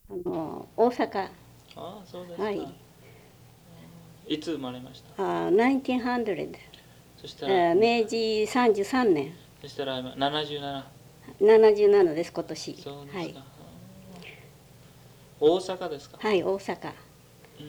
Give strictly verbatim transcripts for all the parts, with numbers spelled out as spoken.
あの大阪。 ああ、そうですか。 はい。 いつ生まれました？ あ、ナインティーンハンドレッド。 そしたら、 明治さんじゅうさんねん。 そしたら今ななじゅうなな。 ななじゅうななです今年。 そうですか。 はい。 大阪ですか？ はい、大阪。 うん。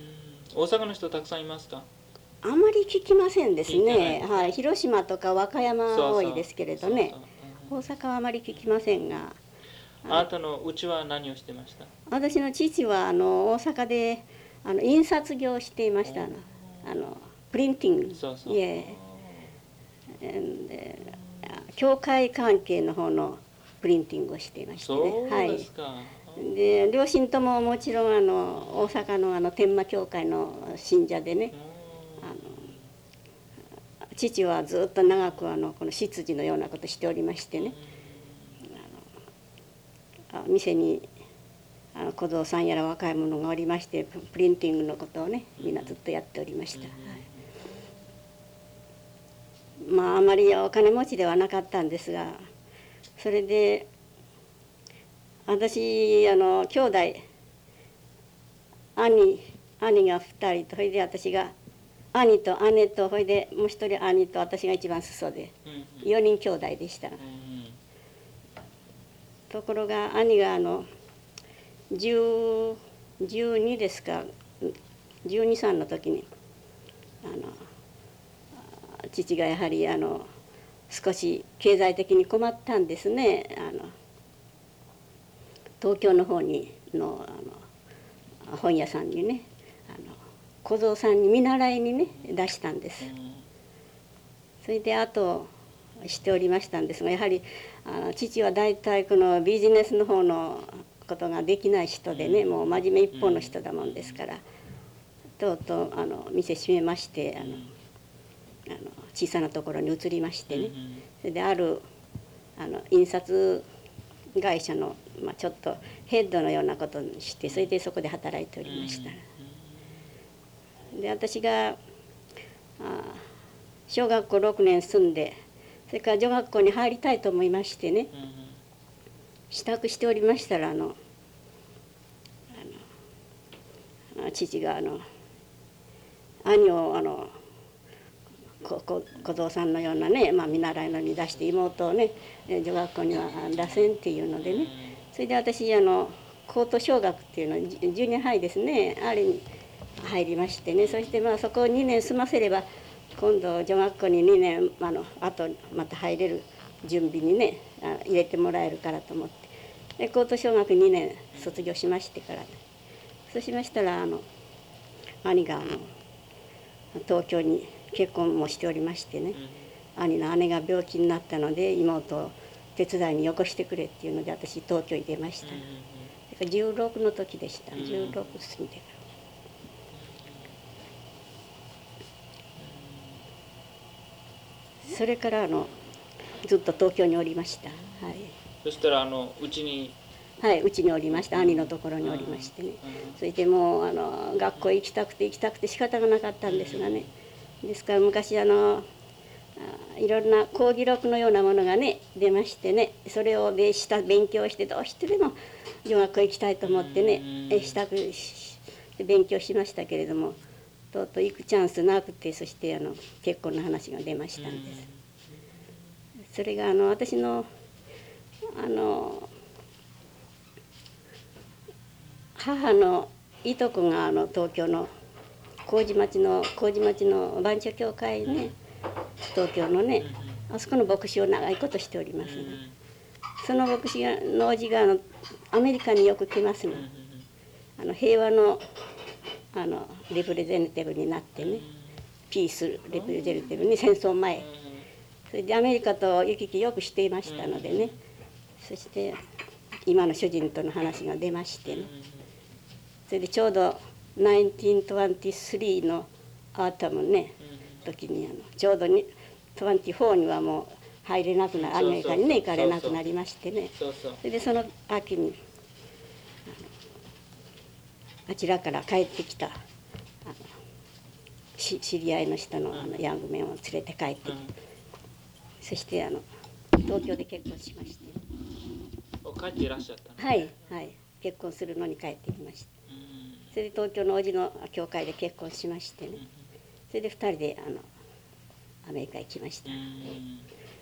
大阪の人たくさんいますか？ あまり聞きませんです聞いてないね。 ですね。 はい、広島とか和歌山はそうそう。 多いですけれどね。 そうそう。うん。 大阪はあまり聞きませんが。 あなたのうちは何をしてました？ 私の父はあの大阪であの印刷業をしていましたの。 おあのプリンティング。 そうそう。 いえ。で、教会関係の方のプリンティングをしていましてね。 そうではい。 すか。 で両親とももちろんあの大阪のあの天満教会の信者でね。あの父はずっと長くあのこの執事のようなことをしておりましてね。あの店にあの小僧さんやら若い者がおりましてプリンティングのことをねみんなずっとやっておりました。はい、まああまりお金持ちではなかったんですが、それで私あの兄弟兄兄がふたりと、それで私が兄と姉と、それでもう一人兄と私が一番裾でよにん兄弟でした。ところが兄があのじゅう、じゅうにですかじゅうに、さんの時にあの父がやはりあの少し経済的に困ったんですね。あの東京の方にのあの本屋さんにねあの小僧さんに見習いにね出したんです。それであとしておりましたんですが、やはりあの父は大体このビジネスの方のことができない人でね、もう真面目一方の人だもんですから、とうとうあの店閉めましてあのあの小さなところに移りましてね、それであるあの印刷会社の、まあ、ちょっとヘッドのようなことにして、それでそこで働いておりました。で私があ小学校ろくねん住んで、それから女学校に入りたいと思いましてね、支度しておりましたらあのあの父があの兄をあの小僧さんのようなね、まあ、見習いのに出して妹をね女学校には出せんっていうのでね、それで私あの高等小学っていうのジュニアハイですね、あれに入りましてね、そしてまあそこをにねん済ませれば今度女学校ににねんあのあとまた入れる準備にね入れてもらえるからと思って、で高等小学にねん卒業しましてから、そうしましたらあの兄があの東京に結婚もしておりましてね、兄の姉が病気になったので妹を手伝いによこしてくれっていうので私東京に出ました。じゅうろくの時でした。じゅうろく過ぎてから、それからあのずっと東京におりました。はい、 そしたらあのうちにはいうちにおりました。兄のところにおりましてね、それでもうあの学校行きたくて行きたくて仕方がなかったんですがね、ですから昔あのいろんな講義録のようなものがね出ましてね、それをでした勉強してどうしてでも女学校行きたいと思ってね支度して勉強しましたけれども、とうとう行くチャンスなくて、そしてあの結婚の話が出ましたんです。それがあの私のあの母のいとこがあの東京の麹町の麹町の番町教会ね、東京のねあそこの牧師を長いことしておりますね。その牧師のおじがあのアメリカによく来ますの。あの平和のあのレプレゼンティブになってね、ピースレプレゼンティブに戦争前、それでアメリカと行き来よくしていましたのでね、そして今の主人との話が出ましてね、それでちょうどせんきゅうひゃくにじゅうさんのアータムね時にあのちょうどににじゅうよんにはもう入れなくなアメリカにね行かれなくなりましてね、それでその秋にあちらから帰ってきたあの知り合いの人のあのヤングメンを連れて帰ってきて、そしてあの東京で結婚しまして、 帰っていらっしゃったの？ はいはい、 結婚するのに帰ってきました。 うん。 それで東京の叔父の教会で結婚しましてね、 うん。 それでふたりであのアメリカへ来ました。 うん。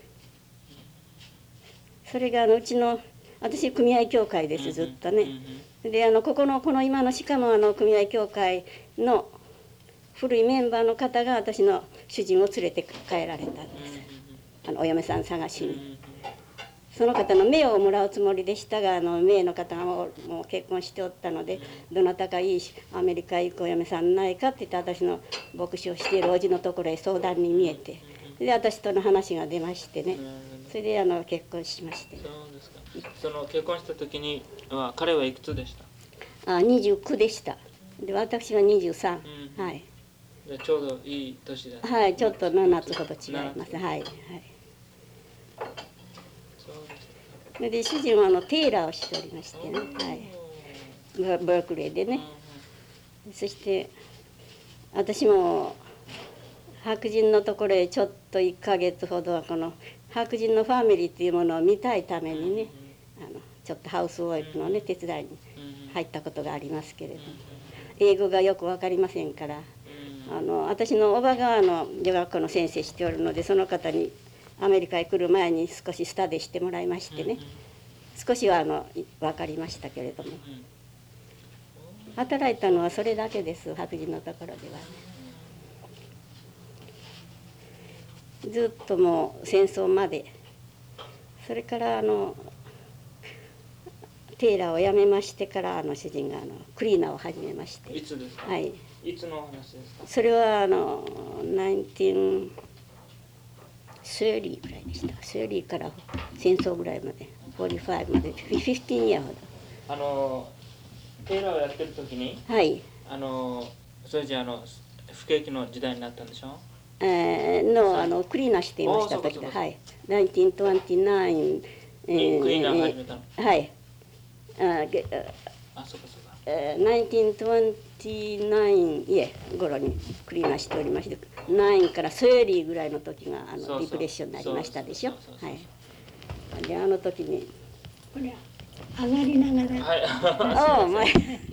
それがあのうちの私組合協会ですずっとね。であのここのこの今のしかもあの組合協会の古いメンバーの方が私の主人を連れて帰られたんです。あのお嫁さん探しに。その方の名をもらうつもりでしたが、あの名の方がもうもう結婚しておったので、どなたかいいアメリカへ行くお嫁さんないかって言って私の牧師をしている叔父のところへ相談に見えて、で私との話が出ましてね、それであの結婚しまして。 そうですか。その結婚した時には彼はいくつでした？ あ、にじゅうきゅうでした。で私はにじゅうさん、うん、はい。 でちょうどいい年だった。 はい、ちょっとななつほど違います。はいはい。それで主人はあのテーラーをしておりましてね、はい、バークレーでね。そして私も白人のところへちょっといっかげつほどはこの白人のファミリーっていうものを見たいためにね、あのちょっとハウスワイフのね手伝いに入ったことがありますけれども、英語がよく分かりませんから、あの私のおばがあの女学校の先生しておるので、その方にアメリカへ来る前に少しスタディしてもらいましてね、少しはあの分かりましたけれども、働いたのはそれだけです、白人のところではね。ずっともう戦争まで、それからあのテーラーを辞めましてからあの主人があのクリーナーを始めまして。 いつですか？ はい。 いつの話ですか？それはあのナインティーンサーティーぐらいでした。サーティーから戦争ぐらいまで、フォーティーファイブまで、フィフティーンイヤーほど。 あのテーラーをやってる時に、 はい。 あのそれじゃあの不景気の時代になったんでしょ？ えー、のあのクリーナーしていました時で、はい。ナインティーントゥエンティーナイン、 えー、クリーナーを始めたの。 はい。あ、 あ、そうかそうか。 ナインティーントゥエンティーナインいえ頃にクリーナーしておりまして、ナインからサーティーぐらいの時があのディプレッションになりましたでしょ。はい。であの時にこれ上がりながら。 はい。 ああ、まあ。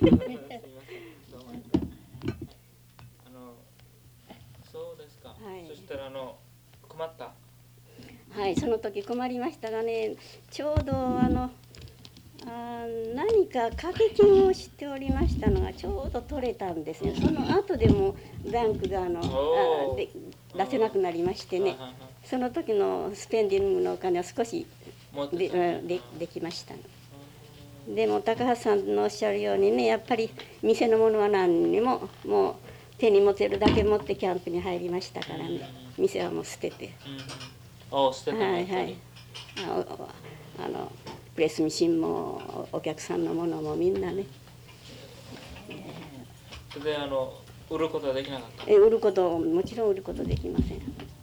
あのそうですか。 はい、 そしたらあの困った。 はい、その時困りましたがね、ちょうどあのあ何か掛け金をしておりましたのがちょうど取れたんですよ。その後でもバンクがあのあで出せなくなりましてね、その時のスペンディングのお金は少しででできましたの。でも高橋さんのおっしゃるようにね、やっぱり店のものは何にももう手に持てるだけ持ってキャンプに入りましたからね、店はもう捨てて、 ああ捨てた。 はいはい、ああのプレスミシンもお客さんのものもみんなね。 それであの売ることはできなかった。 え売ることもちろん売ることできません。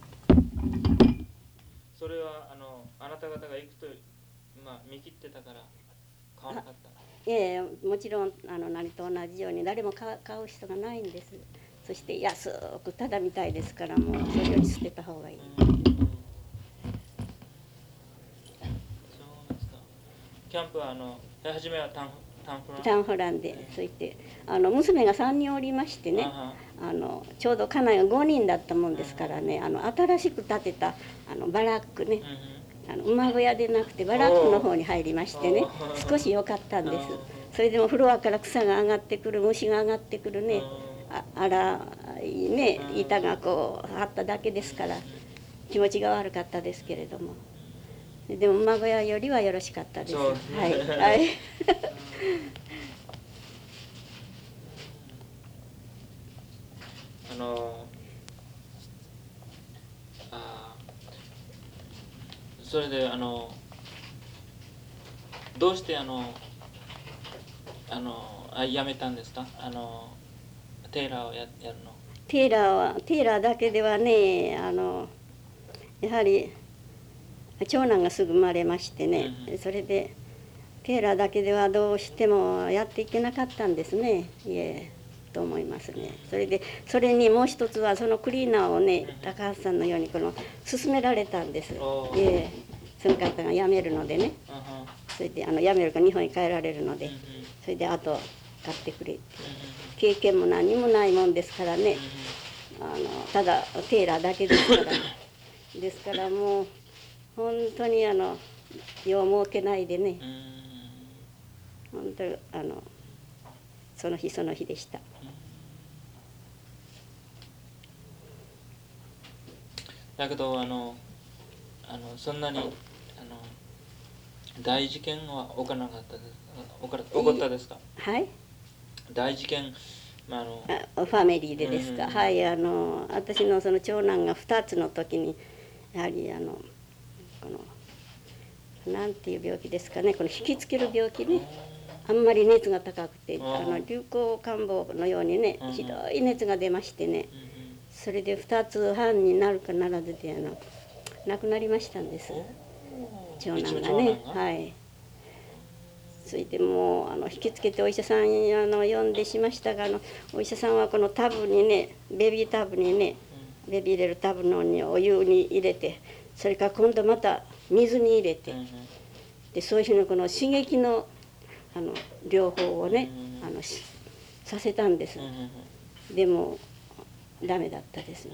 それはあのあなた方が行くとまあ見切ってたから買わなかった。 ええ、もちろんあの何と同じように誰も買う、買う人がないんです。そして安くただみたいですから、もうそれより捨てた方がいい。 うん、そうですか。キャンプはあの初めはタンタンフラン。 タンホランで、そう言ってあの娘がさんにんおりましてね、あのちょうど家内がごにんだったもんですからね、あの新しく建てたあのバラックね。あの馬小屋でなくてバラックの方に入りましてね、少し良かったんです。それでもフロアから草が上がってくる、虫が上がってくるね、あ荒いね板がこう張っただけですから気持ちが悪かったですけれども、でも馬小屋よりはよろしかったです。はいはい。 あのあそれであのどうしてあのあのあやめたんですか？あのテーラーをややるの。 テーラーはテーラーだけではね、あのやはり長男がすぐ生まれましてね、うん、それでテーラーだけではどうしてもやっていけなかったんですね。いえと思いますね。それでそれにもう一つはそのクリーナーをね、高橋さんのようにこの勧められたんです。ええ、その方が辞めるのでね。 それであの辞めるから日本に帰られるので、 うんうんそれであと買ってくれって、 うん経験も何もないもんですからね、あのただテーラーだけですからですからもう本当にあのよう儲けないでね、 うん本当にあのその日その日でした。 だけどあのあのそんなにあの大事件は起こらなかったです起こら起こったですか？ はい、 大事件、まあ、あのあファミリーでですか？ うんはい、あの私のその長男がふたつの時にやはりあのこのなんていう病気ですかね、この引きつける病気ね、あんまり熱が高くて、あの流行感冒のようにね、ひどい熱が出ましてね、それでふたつはんになるかならずであの亡くなりましたんです、長男がね。はい。それでもうあの引きつけてお医者さんあの呼んでしましたが、あのお医者さんはこのタブにね、ベビータブにね、ベビー入れるタブのにお湯に入れて、それから今度また水に入れて、でそういうふうにこの刺激のあの療法をね、あのしさせたんです。でもダメだったですね。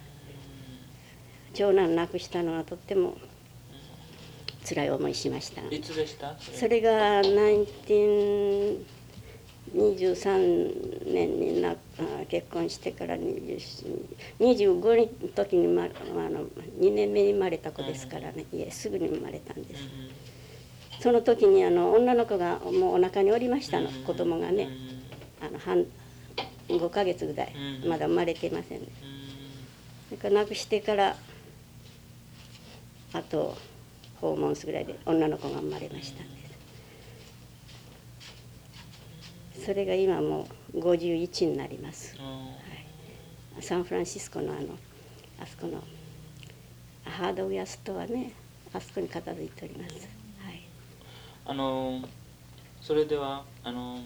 長男亡くしたのはとっても辛い思いしました。 いつでした？ それがにせんにじゅうさんねんにな結婚してからにじゅうごの時に、ま、あのにねんめに生まれた子ですからね、いえすぐに生まれたんです。その時にあの女の子がもうお腹におりましたの、子供がね、あの半ごかげつぐらい、まだ生まれていませんね。それから亡くしてからあと訪問するぐらいで女の子が生まれましたんです。それが今もうごじゅういちになります、はい、サンフランシスコのあのあそこのハードウェアストアね、あそこに片付いております、はい、 あのそれではあの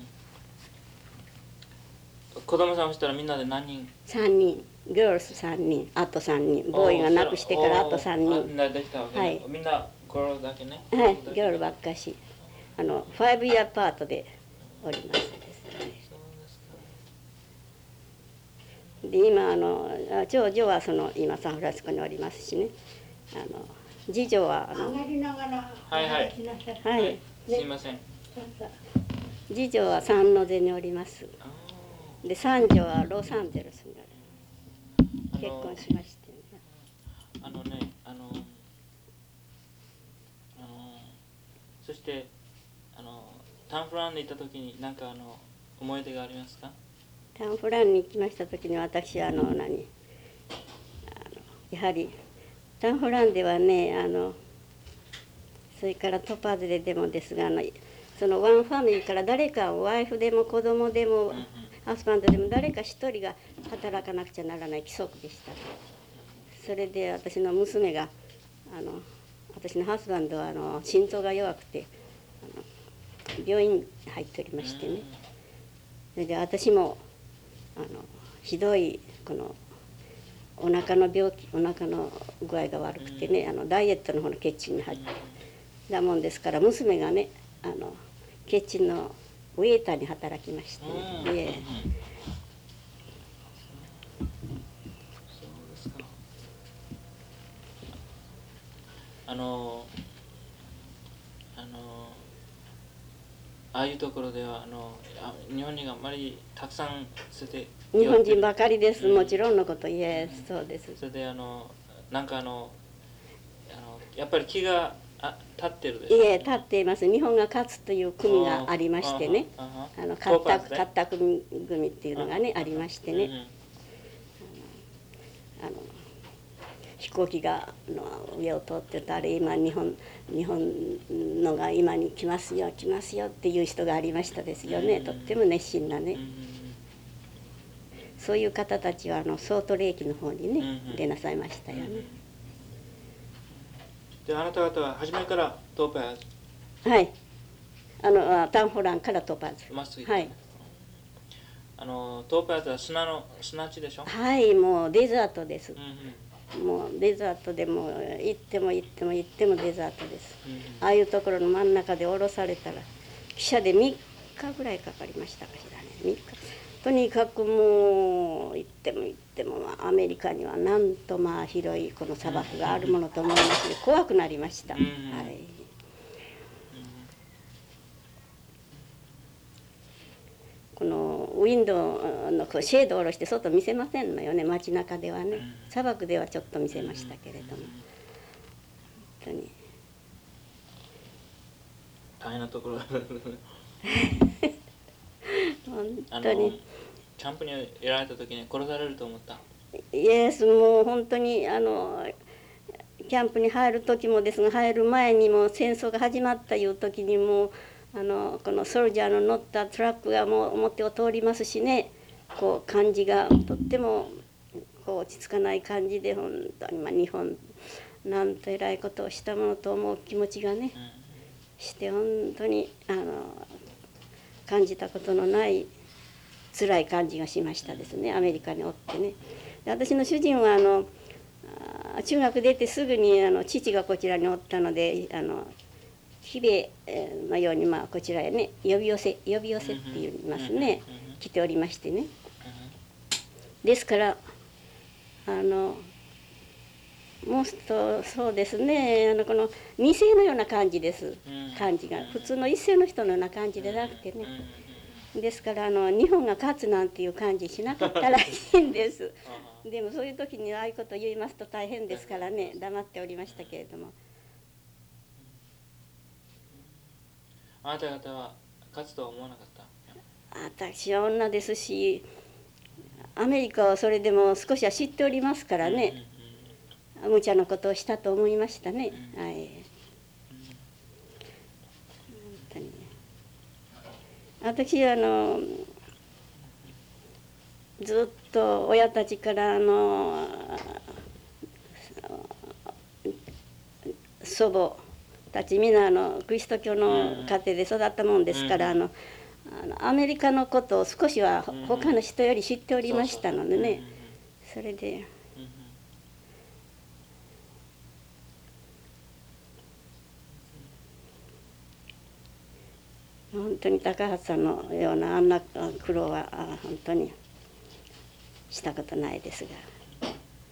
子供さんをしたらみんなで何人？ さんにん、ギャルスさんにん、あとさんにん、ボーイが亡くしてからあとさんにん、 できたわけ、ね、はい、みんなギャルだけね。 はい、ギャルばっかし、あのファイブイヤーパートでおりますです。で今あの長女はその今サンフランシスコにおりますしね、あの次女はあの上がりながらはいはいはい、 すいません。 次女はサンノゼにおります。で三女はロサンゼルスに結婚しまして、ね、 あのねあのあのそしてあのタンフランに行った時に何かあの思い出がありますか？ タンフランに行きました時に私はあの何あのやはりタンフランではね、あのそれからトパーズででもですが、あのそのワンファミリーから誰かワイフでも子供でも、うんうん、ハスバンドでも誰か一人が働かなくちゃならない規則でした。それで私の娘があの私のハスバンドはあの心臓が弱くてあの病院に入っておりましてね、それで私もあのひどいこのお腹の病気、お腹の具合が悪くてね、あのダイエットの方の血チンに入ってだもんですから、娘がねあの血チンのウェイターに働きましてね、 うん、 で、うん、 そうですか。あのあのああいうところではあの日本人があまりたくさん捨てて日本人ばかりです、うん、もちろんのこと、いえ、うん、そうです。 それであのなんかあのあのやっぱり気があ立ってるでしょ、 いえ、立っています。日本が勝つという組がありましてね、あの勝った勝った組組っていうのがねありましてね、うん、あのあの飛行機がの上を通ってると、あれ今日本日本のが今に来ますよ来ますよっていう人がありましたですよね、うん、とっても熱心なね、うん、そういう方たちはあのソートレーキの方にね、うん、出なさいましたよね。 であなた方は初めからトーパーズ、 はい、あのタンフランからトーパーズ、 まっすぐ行って、はい、あのトーパーズは砂の砂地でしょ。 はい、もうデザートです、うんうん、 もうデザートでも行っても行っても行ってもデザートです、 うんああいうところの真ん中で降ろされたら汽車でみっかぐらいかかりましたかしらね。みっかとにかくもう行っても行っても、まあ、アメリカにはなんとまあ広いこの砂漠があるものと思いまして怖くなりました、 うんはい。このウィンドウのこうシェードを下ろして外見せませんのよね、街中ではね。砂漠ではちょっと見せましたけれども、本当に大変なところ本当にキャンプにやられた時に殺されると思った。 イエス、もう本当にあのキャンプに入る時もですが、入る前にも戦争が始まったいう時にもあのこのソルジャーの乗ったトラックがもう表を通りますしね、こう感じがとってもこう落ち着かない感じで、本当に、まあ、日本なんとえらいことをしたものと思う気持ちがね、して本当にあの感じたことのない辛い感じがしましたですね、アメリカにおってね。で私の主人はあの中学出てすぐにあの父がこちらにおったので、あの日米のように、まあ、こちらへね呼び寄せ呼び寄せって言いますね、来ておりましてね。ですからあのもうとそうですね、あのこの二世のような感じです、感じが普通の一世の人のような感じでなくてね。ですからあの日本が勝つなんていう感じしなかったらしいんです。でもそういう時にああいうことを言いますと大変ですからね、黙っておりましたけれども。 あなた方は勝つとは思わなかった？ 私は女ですし、アメリカはそれでも少しは知っておりますからね、無茶なことをしたと思いましたね、はい。本当に私はあのずっと親たちからあの祖母たち皆あのキリスト教の家庭で育ったもんですから、あのあのアメリカのことを少しは他の人より知っておりましたのでね、それで本当に高橋さんのようなあんな苦労は本当にしたことないですが、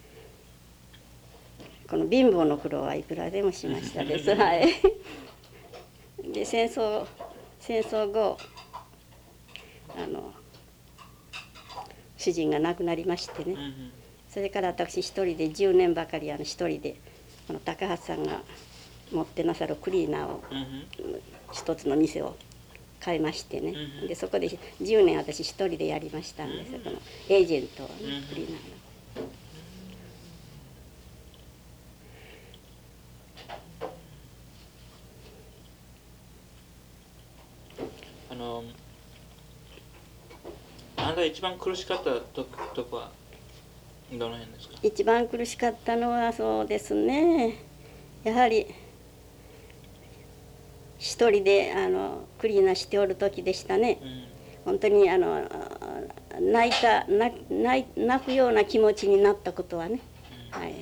この貧乏の苦労はいくらでもしましたです。はい。で戦争戦争後あの主人が亡くなりましてね、それから私一人でじゅうねんばかりあの一人でこの高橋さんが持ってなさるクリーナーを一つの店を買いましてね、でそこでじゅうねん私一人でやりましたんです、このエージェントをね、クリーナーの。 あのあなたが一番苦しかったととこはどの辺ですか？ 一番苦しかったのはそうですね、やはり一人であのクリーナーしておる時でしたね、うん、本当にあの泣いた泣泣くような気持ちになったことはね、うん、はい。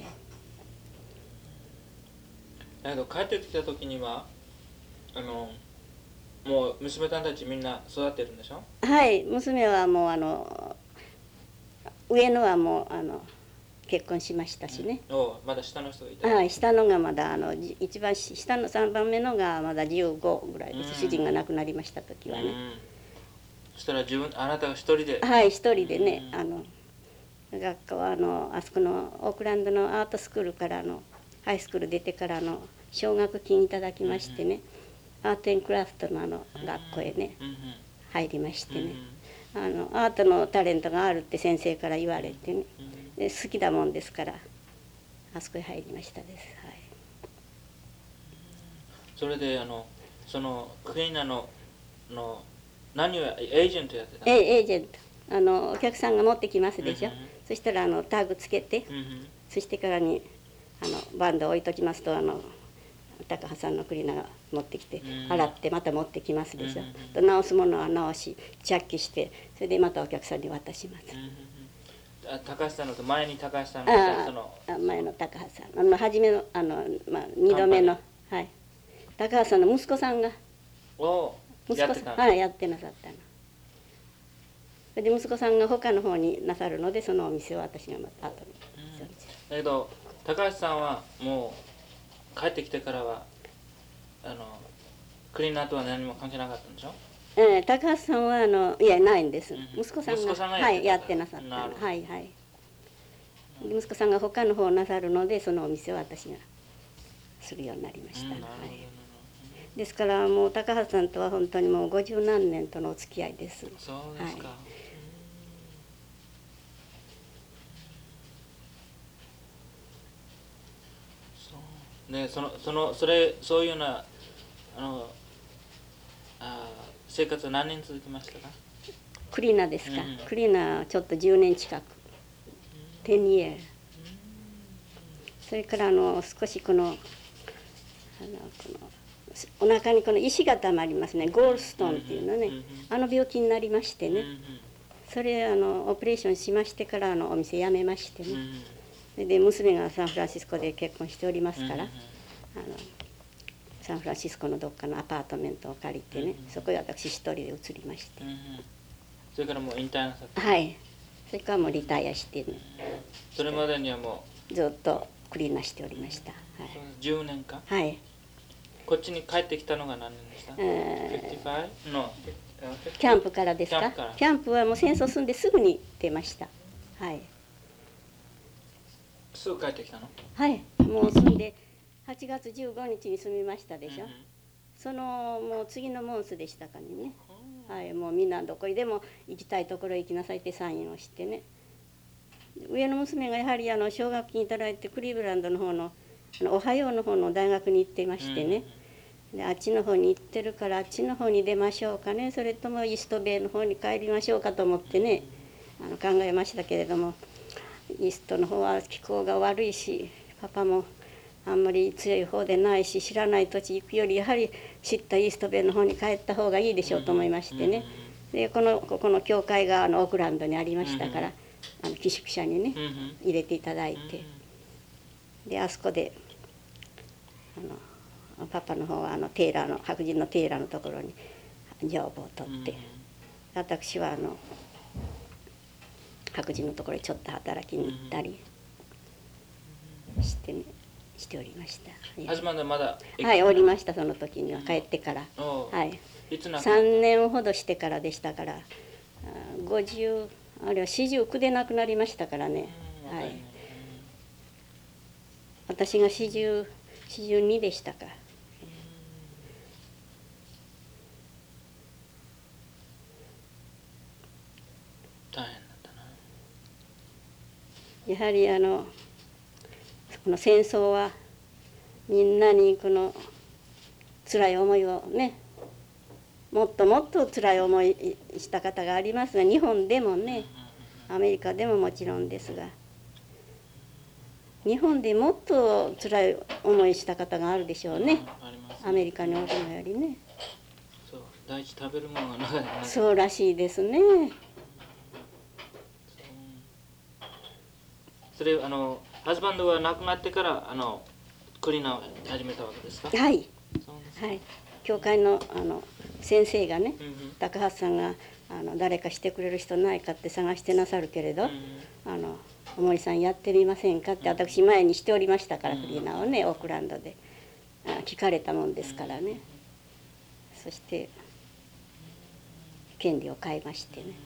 だけど帰ってきた時にはあのもう娘さんたちみんな育ってるんでしょ？ はい、娘はもうあの上のはもうあの結婚しましたしね、 うん、おまだ下の人がいた？ はい、下のがまだあの一番下のさんばんめのがまだじゅうごぐらいです、うん、主人が亡くなりました時はね、うん、 そしたら自分あなたが一人で？ はい一人でね、うん、あの学科はあのあそこのオークランドのアートスクールからのハイスクール出てからの奨学金いただきましてね、うん、アート・エン・クラフトのあの学校へね、うん、入りましてね、うん、あのアートのタレントがあるって先生から言われてね、で好きだもんですからあそこへ入りましたです、はい。 それであのそのクリーナーのの何をエージェントやってたの？ えエージェントあのお客さんが持ってきますでしょ、うん、そしたらあのタグつけて、うん、そしてからにあのバンドを置いときますとあの高橋さんのクリーナーが持ってきて、うん、洗ってまた持ってきますでしょ、うん、直すものは直し着火してそれでまたお客さんに渡します、 あ高橋さんのと前に高橋さんがいたあそのあ前の高橋さんあの初めのあの、まあ、にどめの、はい、高橋さんの息子さんがを息子やってたんですさんはいやってなさったの。それで息子さんが他の方になさるのでそのお店を私がまた後に、 うん、だけど高橋さんはもう帰ってきてからはあのクリーナーとは何も関係なかったんでしょ？ えー、高橋さんはあのいやないんです、 うん息子さんが息子さんがはいややってたってなさったのなるほどはいはい、で息子さんが他の方をなさるのでそのお店を私がするようになりました、 うん、なるほど、 はい、 なるですからもう高橋さんとは本当にもう五十何年とのお付き合いです。 ほどそうですか、 はいそうでそのそのそれそういうようなあのあ生活は何年続きましたか？ クリーナーですか、 うんクリーナーちょっとじゅうねん近く、じゅうイヤー、それからあの少しこのあのこのお腹にこの石がたまりますね、ゴールストーンっていうのね、 うんうんあの病気になりましてね、 うんうんそれあのオペレーションしましてからあのお店辞めましてね、 うんそれで娘がサンフランシスコで結婚しておりますから、 うんうんあのサンフランシスコのどっかのアパートメントを借りてね、 うんそこへ私一人で移りまして、 うんうんそれからもう引退なさった、 はい、それからもうリタイアして、ね、 それまでにはもずっとクリーナーしておりました。はうい、 じゅうねんかはい、 こっちに帰ってきたのが何年でした？ えーごじゅうご？ のキャンプからですか？ キャンプからキャンプはもう戦争済んですぐに出ました。はい。 すぐ帰ってきたの？ はい。もう住んではちがつじゅうごにちに住みましたでしょ。 うんうんそのもう次のモンスでしたかにね。はい。もうみんなどこにでも行きたいところへ行きなさいってサインをしてね。上の娘がやはりあの奨学金いただいてクリーブランドの方のあのオハイオの方の大学に行っていましてね。であっちの方に行ってるからあっちの方に出ましょうかね、それともイーストベイの方に帰りましょうかと思ってねあの考えましたけれども、イーストの方は気候が悪いしパパもあんまり強い方でないし知らない土地行くよりやはり知ったイーストベイの方に帰った方がいいでしょうと思いましてね、でこのここの教会があのオークランドにありましたから、あの寄宿舎にね入れていただいて、であそこであのパパの方はあのテーラーの白人のテーラーのところにジョブを取って、私はあの白人のところにちょっと働きに行ったりしてねしておりました。 始まるのまだはいおりました。その時には帰ってから、 おうはいいつ亡くなったさんねんほどしてからでしたから、あごじゅうあるいはよんじゅうきゅうで亡くなりましたからね、 うんはい、私がよんじゅう、よんじゅうにでしたか。 大変だったな。 やはりあのこの戦争はみんなにこの辛い思いをね、もっともっと辛い思いした方がありますが、日本でもねアメリカでももちろんですが、日本でもっと辛い思いした方があるでしょうね、 ありますアメリカにおるのよりね。 そう第一食べるものがなかなかない。 そうらしいですね。 それあのハズバンドが亡くなってからあのクリーナーを始めたわけですか？ はいそうですか。 はい、教会のあの先生がね、 うんうん高橋さんがあの誰かしてくれる人ないかって探してなさるけれど、 うんあのお森さんやってみませんかって私前にしておりましたから、フリーナーをねオークランドであ聞かれたもんですからね、そして権利を買いましてね、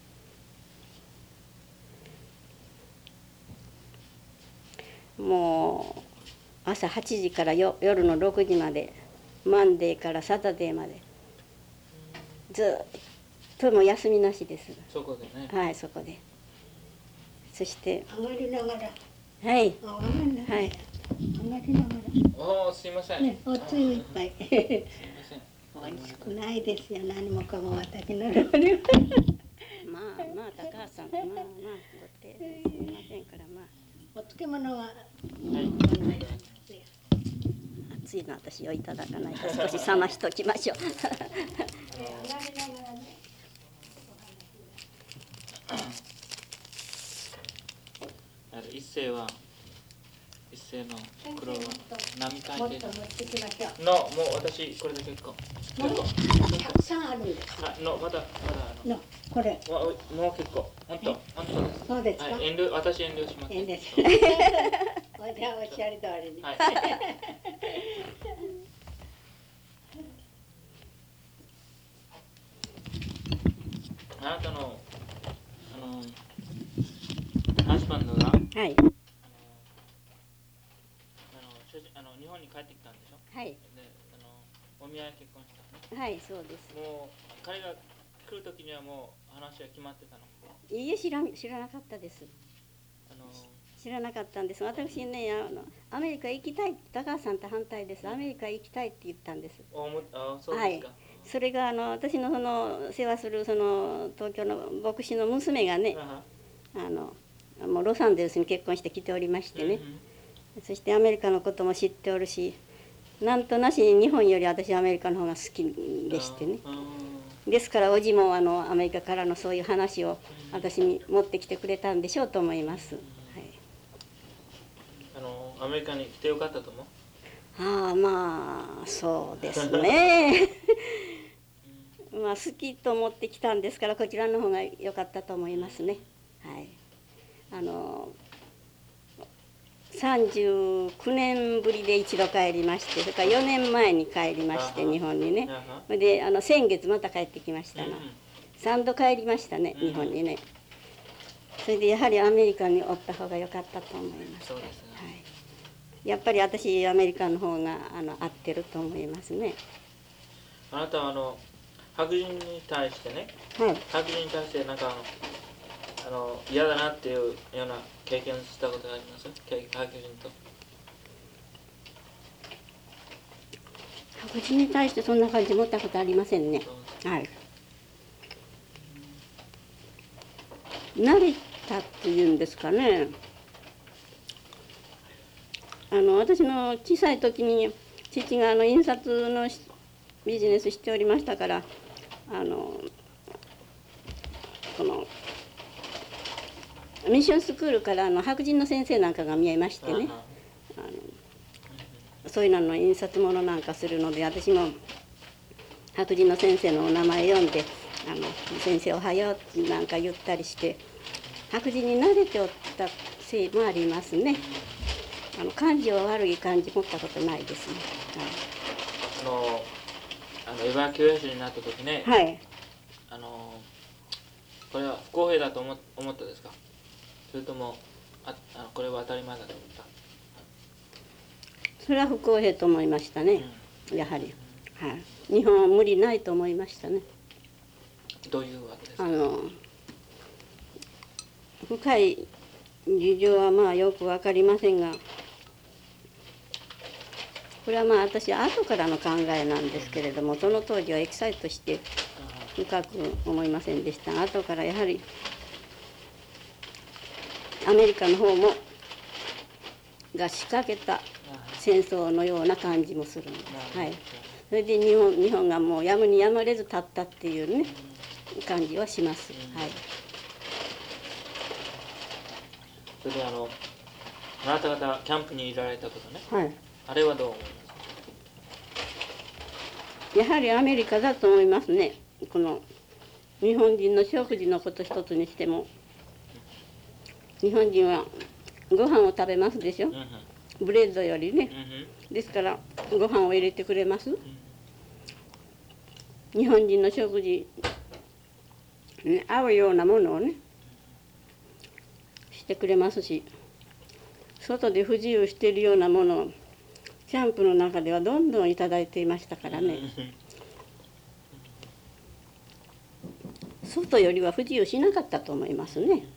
もう朝はちじからよ夜のろくじまで、マンデーからサタデーまでずっともう休みなしです。 そこでね。 はい、そこで。そして上がりながら、 はいあ上がりながら、 はい上がりながおおすいませら、 ん。 ね、おつゆいっぱい。 すいません。 美味しくないですよ、何もかも私の料理は。 まあまあ高橋さん、まあまあご手すみませんから、まあお漬物は、 はい。 熱いの私をいただかないと少し冷ましときましょう。 上がりながらね。 世は一世の黒は並大もっ抵と持ってきましょのもう私これで結構結構う。たくさんあるんです。 はいのまだまだあのの、これ。 もうもう結構本当本当ですそうですか。 はい遠慮私遠慮しますいいんです。おじゃあおっしゃる通りに。 はいあなたのあのハズバンドがはい。 あのあの主人あの日本に帰ってきたんでしょ。 はい。 であのお見合い結婚したの。 はい、そうです。 もう彼が来る時にはもう話は決まってたの。 いいえ、知らん知らなかったです。 あの知らなかったんです。私ね、あのアメリカ行きたい、高橋さんと反対です。アメリカ行きたいって言ったんです。 おもあそうはいですか。。 それがあの私のその世話するその東京の牧師の娘がね、 あはあのもうロサンゼルスに結婚してきておりましてね。 うんうんそしてアメリカのことも知っておるし、なんとなしに日本より私アメリカの方が好きでしてね。 あですからおじもあのアメリカからのそういう話を私に持ってきてくれたんでしょうと思います。はい。 あのアメリカに来てよかったと思う。 ああ、まあそうですね。まあ好きと思ってきたんですからこちらの方が良かったと思いますね。はい。あのさんじゅうきゅうねんぶりで一度帰りまして、それからよねんまえに帰りまして日本にね。それであの先月また帰ってきましたの。さんど帰りましたね日本にね。それでやはりアメリカにおった方が良かったと思います。 そうですね。 はい。やっぱり私アメリカの方があの合ってると思いますね。 あなたはあの白人に対してね、 はい。 白人に対してなんかあのあの嫌だなっていうような経験したことがあります？白人と。 白人に対してそんな感じ持ったことありませんね。はい。慣れたっていうんですかね。あの私の小さい時に父があの印刷のビジネスしておりましたから、あのこのミッションスクールからあの白人の先生なんかが見えましてね、あのそういうのの印刷物なんかするので、私も白人の先生のお名前読んで「あの先生おはよう」なんか言ったりして白人に慣れておったせいもありますね。あの感じは悪い感じ持ったことないですね。 あのあのエバーキュレーションになった時ね、 はい。 あのこれは不公平だと思思ったですか？それともああのこれは当たり前だと思った？ それは不公平と思いましたね。やはり。はい。日本は無理ないと思いましたね。 どういうわけですか？ あの深い事情はまあよくわかりませんが、これはまあ私は後からの考えなんですけれども、その当時はエキサイトして深く思いませんでした。後からやはりアメリカの方もが仕掛けた戦争のような感じもするんです。はい。それで日本日本がもうやむにやまれず立ったっていうね感じはします。はい。 それであのあなた方キャンプにいられたことね、 はい。 あれはどう思いますか？ やはりアメリカだと思いますね。この日本人の食事のこと一つにしても、日本人はご飯を食べますでしょ、 うんうんブレッドよりね。 うんですからご飯を入れてくれます。日本人の食事に合うようなものをねしてくれますし、外で不自由しているようなものをキャンプの中ではどんどんいただいていましたからね。外よりは不自由しなかったと思いますね。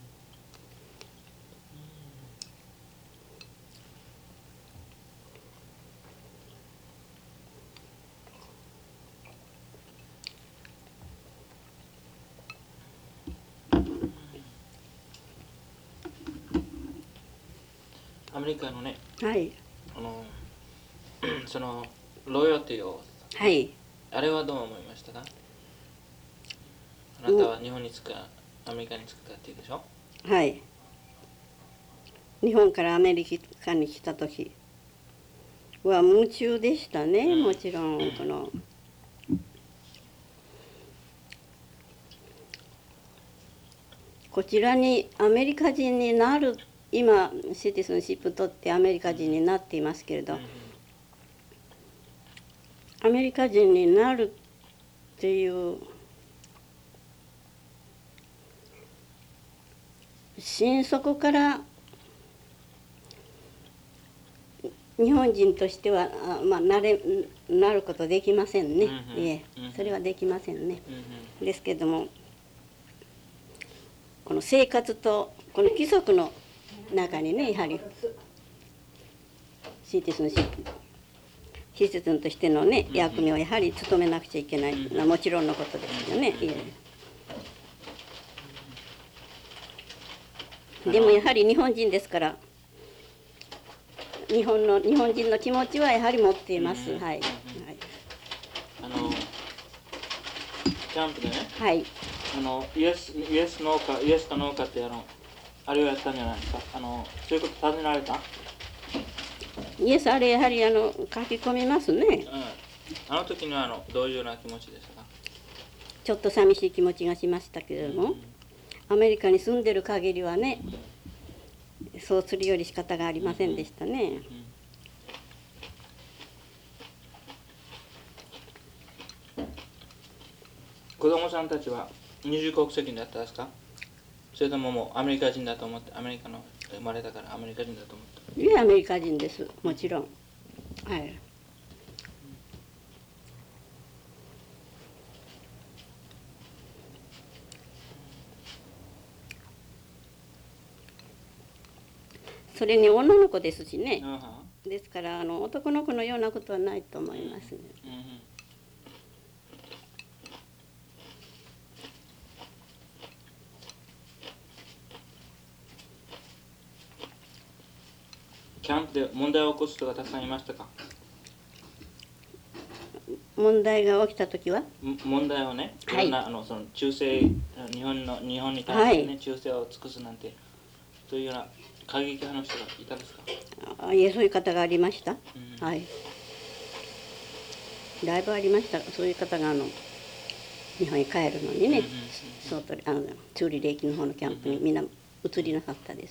アメリカのね、 はい。 あのそのロイヤルティをはい。 あれはどう思いましたか？あなたは日本に着くアメリカに着くかっていうでしょ？ はい。 日本からアメリカに来た時は夢中でしたね。もちろんこのこちらにアメリカ人になる、今シティズンシップ取ってアメリカ人になっていますけれど、アメリカ人になるっていう心底から日本人としてはあ、まあ、なれなることできませんね。いえ、それはできませんね。ですけどもこの生活とこの規則の中にね、やはりシティズンシップシティズンとしてのね役目をやはり務めなくちゃいけないのはもちろんのことですよね。いえ、でもやはり日本人ですから日本の日本人の気持ちはやはり持っています。はい。はい。 あのキャンプでね。 はい。 あのイエスイエス農家イエスか農家ってあのあれをやったんじゃないですか。あのそういうこと尋ねられた？ イエスあれやはりあの書き込みますね。うん。 あの時にはあのどういうような気持ちでしたか？ ちょっと寂しい気持ちがしましたけれども、うん、アメリカに住んでる限りはね、そうするより仕方がありませんでしたね。うんうん、 子供さんたちは二重国籍だったんですか？それとももうアメリカ人だと思ってアメリカの生まれたからアメリカ人だと思って？ いやアメリカ人です、もちろん。はい。それに女の子ですしね。ですからあの男の子のようなことはないと思いますね。うんうん、 キャンプで問題を起こす人がたくさんいましたか？ 問題が起きたときは？ 問題をね、いろんな、はい、あのその忠誠日本の日本に対してね、はい、忠誠を尽くすなんてそういうような過激派の人がいたんですか？ あ、いえ、そういう方がありました。うん、はい。だいぶありました。そういう方があの日本に帰るのにね、そうとあのチューリレイキの方のキャンプにみんな移りなさったです。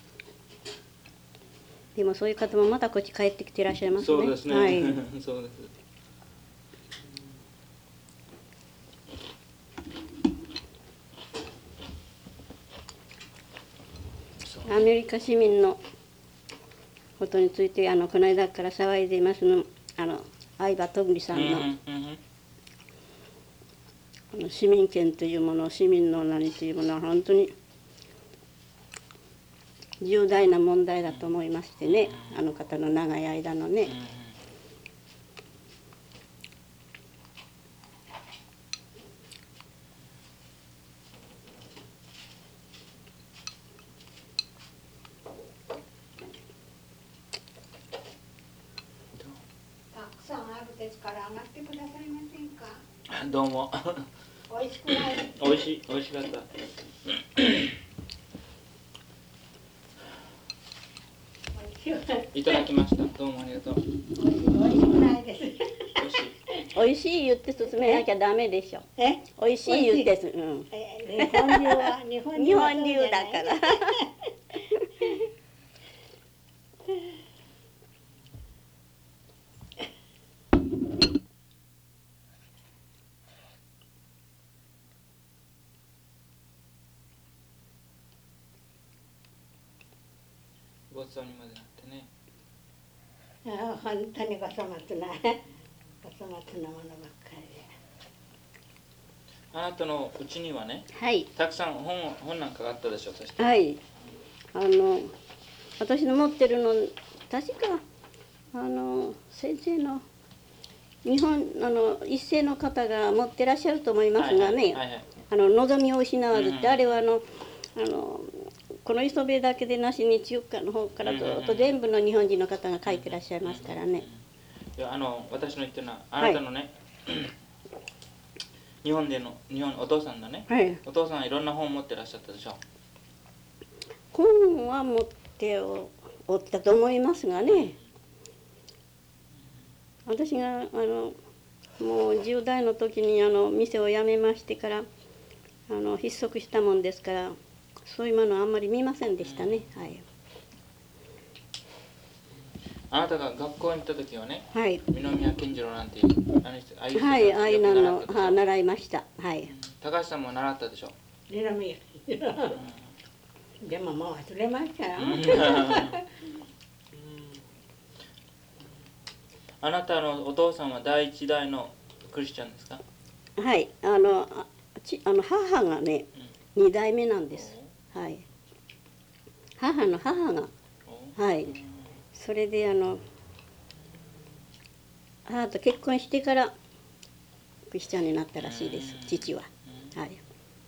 でもそういう方もまたこっち帰ってきていらっしゃいますね。 そうですね。はい、そうです。 アメリカ市民のことについてあのこの間から騒いでいますのあの相葉徳さんの、うんうんうん、市民権というもの市民の何というものは本当に重大な問題だと思いましてね、あの方の長い間のね。 たくさんあるですから上がってくださいませんか。 どうも。 おいしくない。 おいしい、おいしかった。いただきました。どうもありがとう。 おいしくないです。 おいしい言って進めなきゃダメでしょ。え？おいしい言ってす、うん。 日本流は日本流日本流だから。 ごちそうにまでなってね。 ああ、本当にご粗末なご粗末なものばっかりで。 あなたのうちにはね、 はい、 たくさん本本なんかがあったでしょ。確かはい、あの私の持ってるの確かあの先生の日本あの一世の方が持ってらっしゃると思いますがね、あの望みを失わずって、うん、あれはあのあのこの磯部だけでなしに中華の方からずっと全部の日本人の方が書いてらっしゃいますからね。 いやあの私の言ってるのはあなたのね、はい、日本での日本お父さんだね、はい、お父さんはいろんな本を持ってらっしゃったでしょ。 本は持っ手を負ったと思いますがね。私があのもうじゅう代の時にあの店を辞めましてからあの筆足したもんですからそういうものはあんまり見ませんでしたね。はい。 あなたが学校に行った時はね、 はい。 二宮金次郎なんていうあの人ああいう人はい、ああいうのの、 よく習ったでしょは習いました。はい。 高橋さんも習ったでしょ。 にらみや。でももう忘れましたよ。 あなたのお父さんは第一代のクリスチャンですか。 はい、あの、あちあの母がね、二代目なんです。はい。母の母が、はい。それであの母と結婚してからクリスチャンになったらしいです。父は。はい。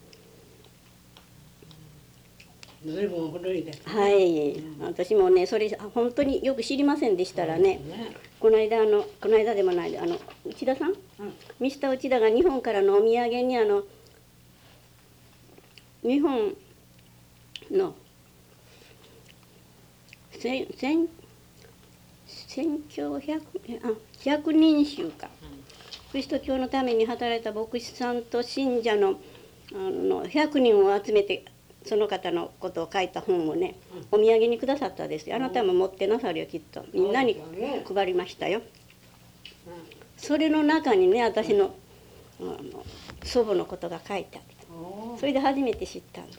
ずいぶん古いです、ね。 はい、うん、私もねそれ本当によく知りませんでしたらね、ねこの間あのこの間でもないあの内田さん、うん、ミスター内田が日本からのお土産にあの日本の千千宣教百あ百人衆か、キリスト教のために働いた牧師さんと信者のあのひゃくにんを集めてその方のことを書いた本をね、お土産にくださったですよ。あなたも持ってなさるよきっと。みんなに配りましたよ。それの中にね私の、あの祖母のことが書いてあった。それで初めて知ったんです。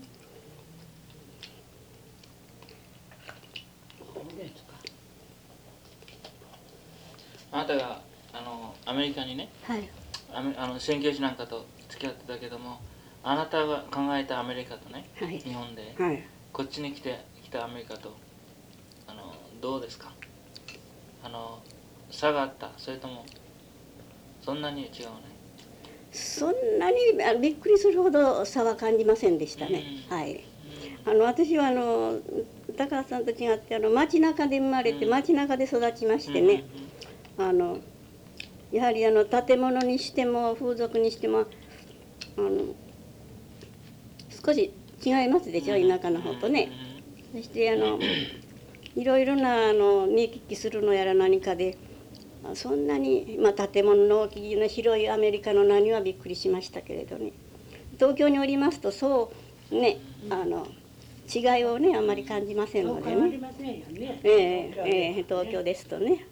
あなたがあのアメリカにね、 はい、 あめあの宣教師なんかと付き合ってたけども、あなたが考えたアメリカとね、はい、日本で、はい、こっちに来て来たアメリカとあのどうですか。あの差があった、それともそんなに違うね。 そんなにびっくりするほど差は感じませんでしたね。うん、はい。あの私はあの高橋さんと違ってあの街中で生まれて街中で育ちましてね、あのやはりあの建物にしても風俗にしてもあの少し違いますでしょ、田舎の方とね。そしてあのいろいろなあの見聞きするのやら何かでそんなに、まあ、建物の大きな広いアメリカの名にはびっくりしましたけれどね、東京におりますとそうねあの違いをねあんまり感じませんのでね。ええええ東京ですとね。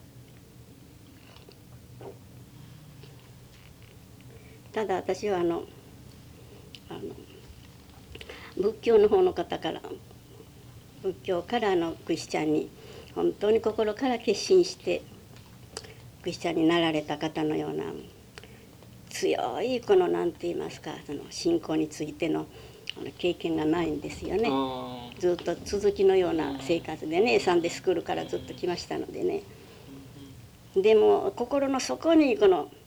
ただ私はあのあの仏教の方の方から仏教からのクリスチャンに本当に心から決心してクリスチャンになられた方のような強いこの何て言いますかその信仰についての経験がないんですよね。ずっと続きのような生活でねサンデースクールからずっと来ましたのでね。でも心の底にこの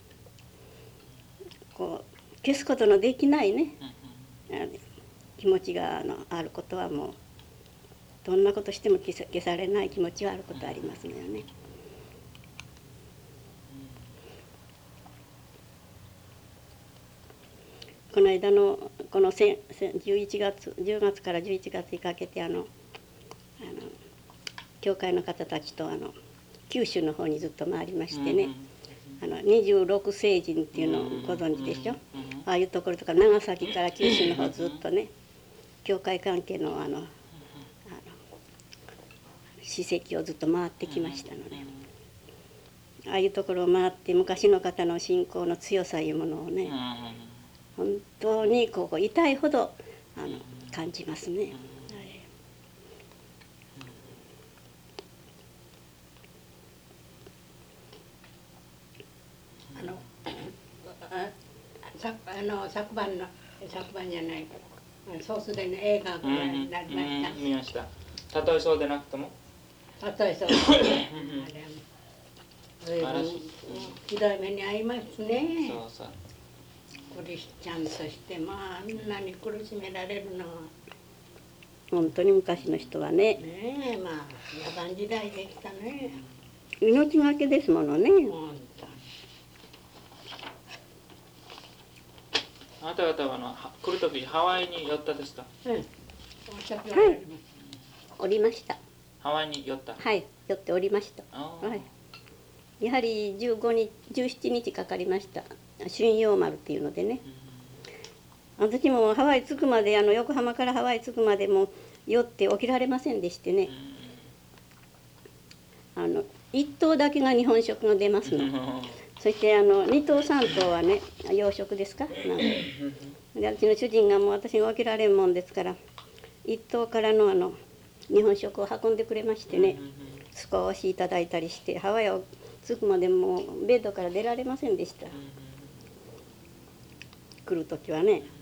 こう消すことのできないね気持ちが あ, のあることはもうどんなことしても消 さ, 消されない気持ちはあることありますのよね。この間のこのじゅういちがつじゅうがつからじゅういちがつにかけてあのあの教会の方たちとあの九州の方にずっと回りましてね、あのにじゅうろく聖人っていうのをご存知でしょ。ああいうところとか長崎から九州の方ずっとね教会関係のあの史跡をずっと回ってきましたので、ああいうところを回って昔の方の信仰の強さいうものをね本当にここ痛いほどあの感じますね。 あの昨あの昨晩の昨晩じゃないソースでの映画がになりました。 見ました。たとえそうでなくても。 たとえそうでなくても。あれひどい目に遭いますね。 そうそう。 クリスチャンとしてまああんなに苦しめられるのは本当に昔の人はね。 ねえまあ野蛮時代でしたね。 命がけですものね。 本当あなた方はあの来る時ハワイに寄ったですか。 うん。おっしゃっておられます。 おりました。 ハワイに寄った。 はい、寄っておりました。はい。やはりじゅうごにち、じゅうしちにちかかりました。春陽丸っていうのでね。私もハワイ着くまで、あの横浜からハワイ着くまでも寄って起きられませんでしてね。あのいっ頭だけが日本食が出ますの。そしてあのに頭さん頭はね洋食ですか。なんかでうちの主人がもう私が起きられんもんですから、いっ頭からのあの日本食を運んでくれましてね、少しいただいたりして、ハワイを着くまでもうベッドから出られませんでした。来る時はね。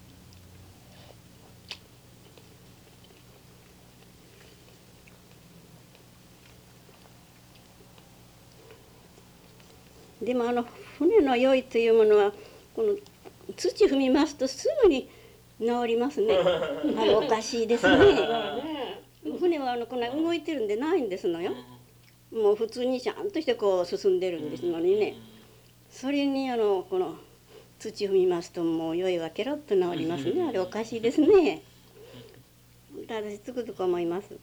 でもあの船の酔いというものはこの土踏みますとすぐに治りますね。あのおかしいですね。船はあのこんな動いてるんでないんですのよ。もう普通にちゃんとしてこう進んでるんですのにね。それにあのこの土踏みますともう酔いがケロッと治りますね。あれおかしいですね。私つくづく思います。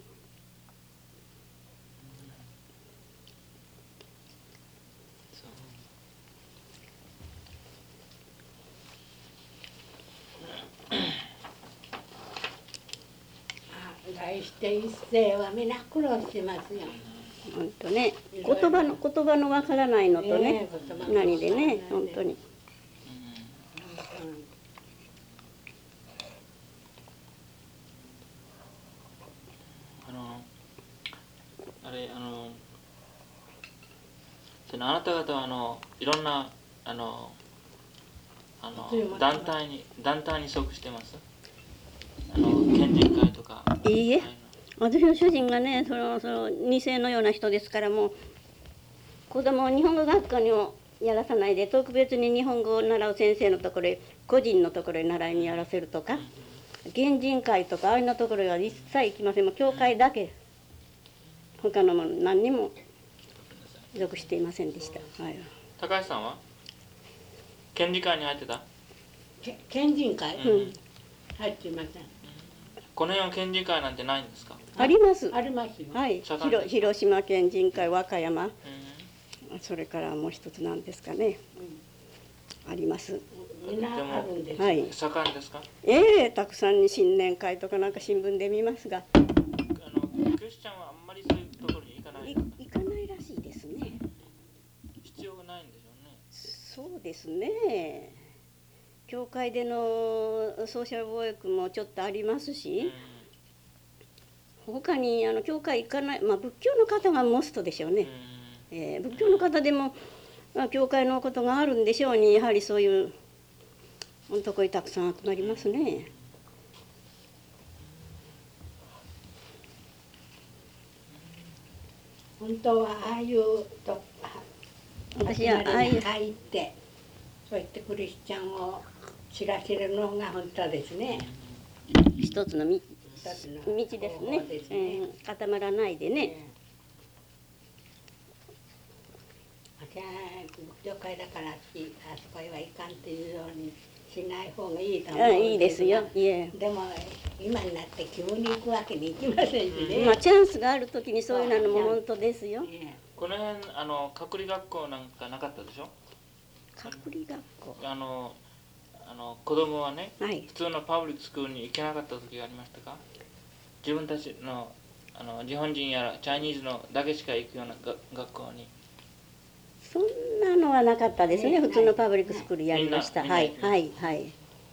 来して一世は皆苦労しますよ。 本当ね、言葉の言葉のわからないのとね、何でね、本当に。 あのあれあのそのあなた方はあのいろんなあのあの団体に団体に属してます。あの県人会とか。 いいえ、私の主人がね、そのそのに世のような人ですから、もう子供を日本語学校にもやらさないで、特別に日本語を習う先生のところへ、個人のところへ習いにやらせるとか、県人会とかああいうのところへは一切行きません。もう教会だけ、他のもの何にも属していませんでした。はい、 高橋さんは県人会に入ってた？ 県人会、うん、入っていません。 この辺は県人会なんてないんですか？ あります。 ありますよ。 はい、広広島県人会、和歌山、うん、それからもう一つなんですかね、うん、あります。 みんなあるんです。 はい。盛んですか？ ええ、たくさんに新年会とかなんか新聞で見ますが、あのクリスチャンはあんまりそういうところに行かない。 行かないらしいですね。 必要がないんでしょうね。 そうですね。教会でのソーシャル教育もちょっとありますし、うん、他にあの教会行かない、まあ、仏教の方がモストでしょうね、うん、えー、仏教の方でも、まあ、教会のことがあるんでしょうに、やはりそういうとこにたくさん集まりますね。 本当はああいうと私はああいう入ってそういってクリスチャンを知らせるのが本当ですね。 一つの道ですね。えー、固まらないでね。 じゃあ教会だからしあそこへはいかんというようにしない方がいいと思う。 いいですよ。いえ。 でも今になって急に行くわけにいきませんしね。 まあチャンスがあるときにそういうのも本当ですよ。 この辺あの隔離学校なんかなかったでしょ？ 隔離学校。 あのあの子供はね、 はい、 普通のパブリックスクールに行けなかった時がありましたか？自分たちのあの日本人やらチャイニーズのだけしか行くようなが学校に。 そんなのはなかったですね。ね、普通のパブリックスクールやりました。はいはいはい。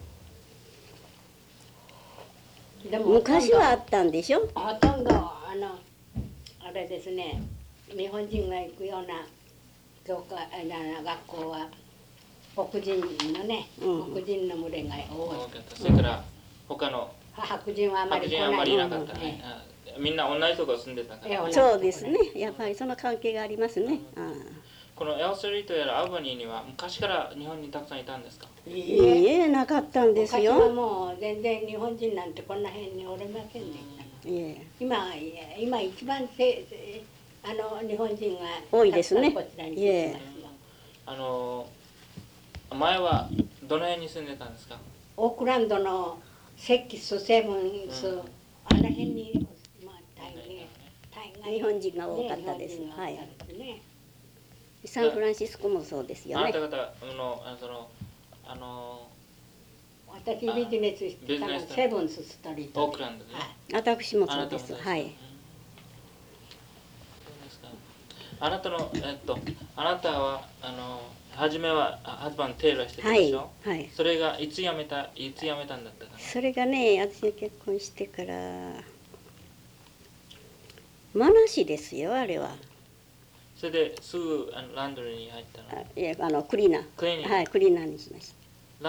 でも昔はあったんでしょ？ ほとんどあのあれですね。日本人が行くような教会あ学校は黒人のね、うん、黒人の群れが多い。 それから他の白人はあまり来ない。 白人はあまりいなかったね。うん、みんな同じとこ住んでたから。 そうですね。やっぱりその関係がありますね。うん、 このエルスリートやらアルバニーには昔から日本にたくさんいたんですか？ いいえ、なかったんですよ。 昔はもう全然日本人なんてこんな辺におれませんでした。いえ、今今一番せあの日本人が多いですね。 こちらに来てます。 あの前はどの辺に住んでたんですか？ オークランドのセッキスセブンス、うん、あの辺に、まあ、 日本人が多かったです。はい。サンフランシスコもそうですよね。 あなた方のあのそのあの私ビジネスしてたのセブンスストリート。 オークランドで。 私もそうです。はい。 あなたのえっとあなたはあの初めはハズバンテーラーしてたでしょ。はい。それがいつ辞めたいつ辞めたんだったかな。 それがね、私が結婚してからマナシですよ、あれは。 それですぐあのランドリーに入ったの。 いや、あのクリーナー。 クリーナー。 はい、クリーナーにしました。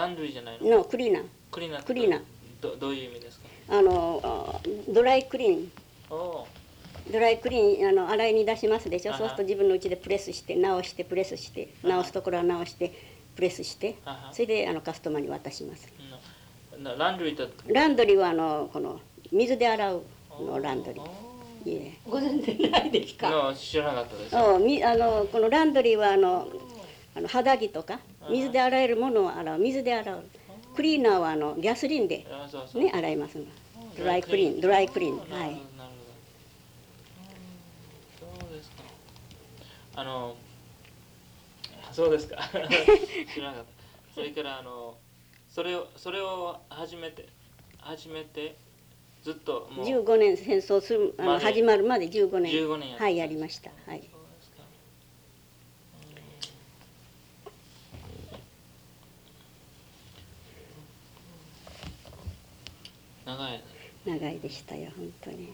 ランドリーじゃないの？ のクリーナー。 クリーナー。 クリーナー。 どどういう意味ですか？ あのドライクリーン。おドライクリーンあの洗いに出しますでしょ。そうすると自分の家でプレスして直してプレスして直すところは直してプレスしてそれであのカスタマーに渡します。 ランドリーとランドリーはあのこの水で洗うのランドリー。いえ。 ご存知ないですか？ 知らなかったです。 おみあのこのランドリーはあのあの肌着とか水で洗えるものを洗う水で洗う。クリーナーはあのギャスリンでね洗いますの。ドライクリーンドライクリーンはい。 あのそうですか知らなかった。それからあのそれをそれを始めて始めてずっともうじゅうごねん戦争するあの始まるまでじゅうごねんじゅうごねんはいやりましたはい。 長い長いでしたよ本当に。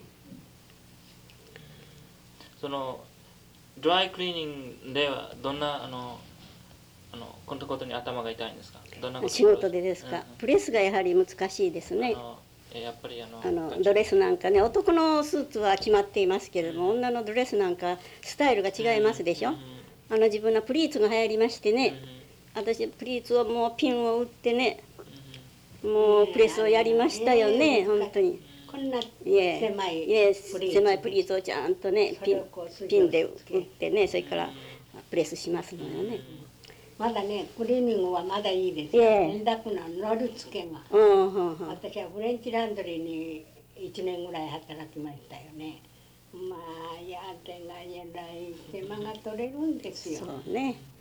そのドライクリーニングではどんなあのあのこんなことに頭が痛いんですか？どんな仕事でですか、うん、プレスがやはり難しいですね。 やっぱりあのあのドレスなんかね男のスーツは決まっていますけれども、うん、女のドレスなんかスタイルが違いますでしょ、うん、あの自分のプリーツが流行りましてね、うん、私プリーツをもうピンを打ってね、うん、もうプレスをやりましたよね、えー、本当に。 こんな狭いプリーツ、狭いプリーツをちゃんとねピン、ピンで打ってねそれからプレスしますのよね。 まだねクリーニングはまだいいですよ。洗濯の乗るつけが。私はフレンチランドリーにいちねんぐらい働きましたよね。まあや手がえらい手間が取れるんですよ。 そうね。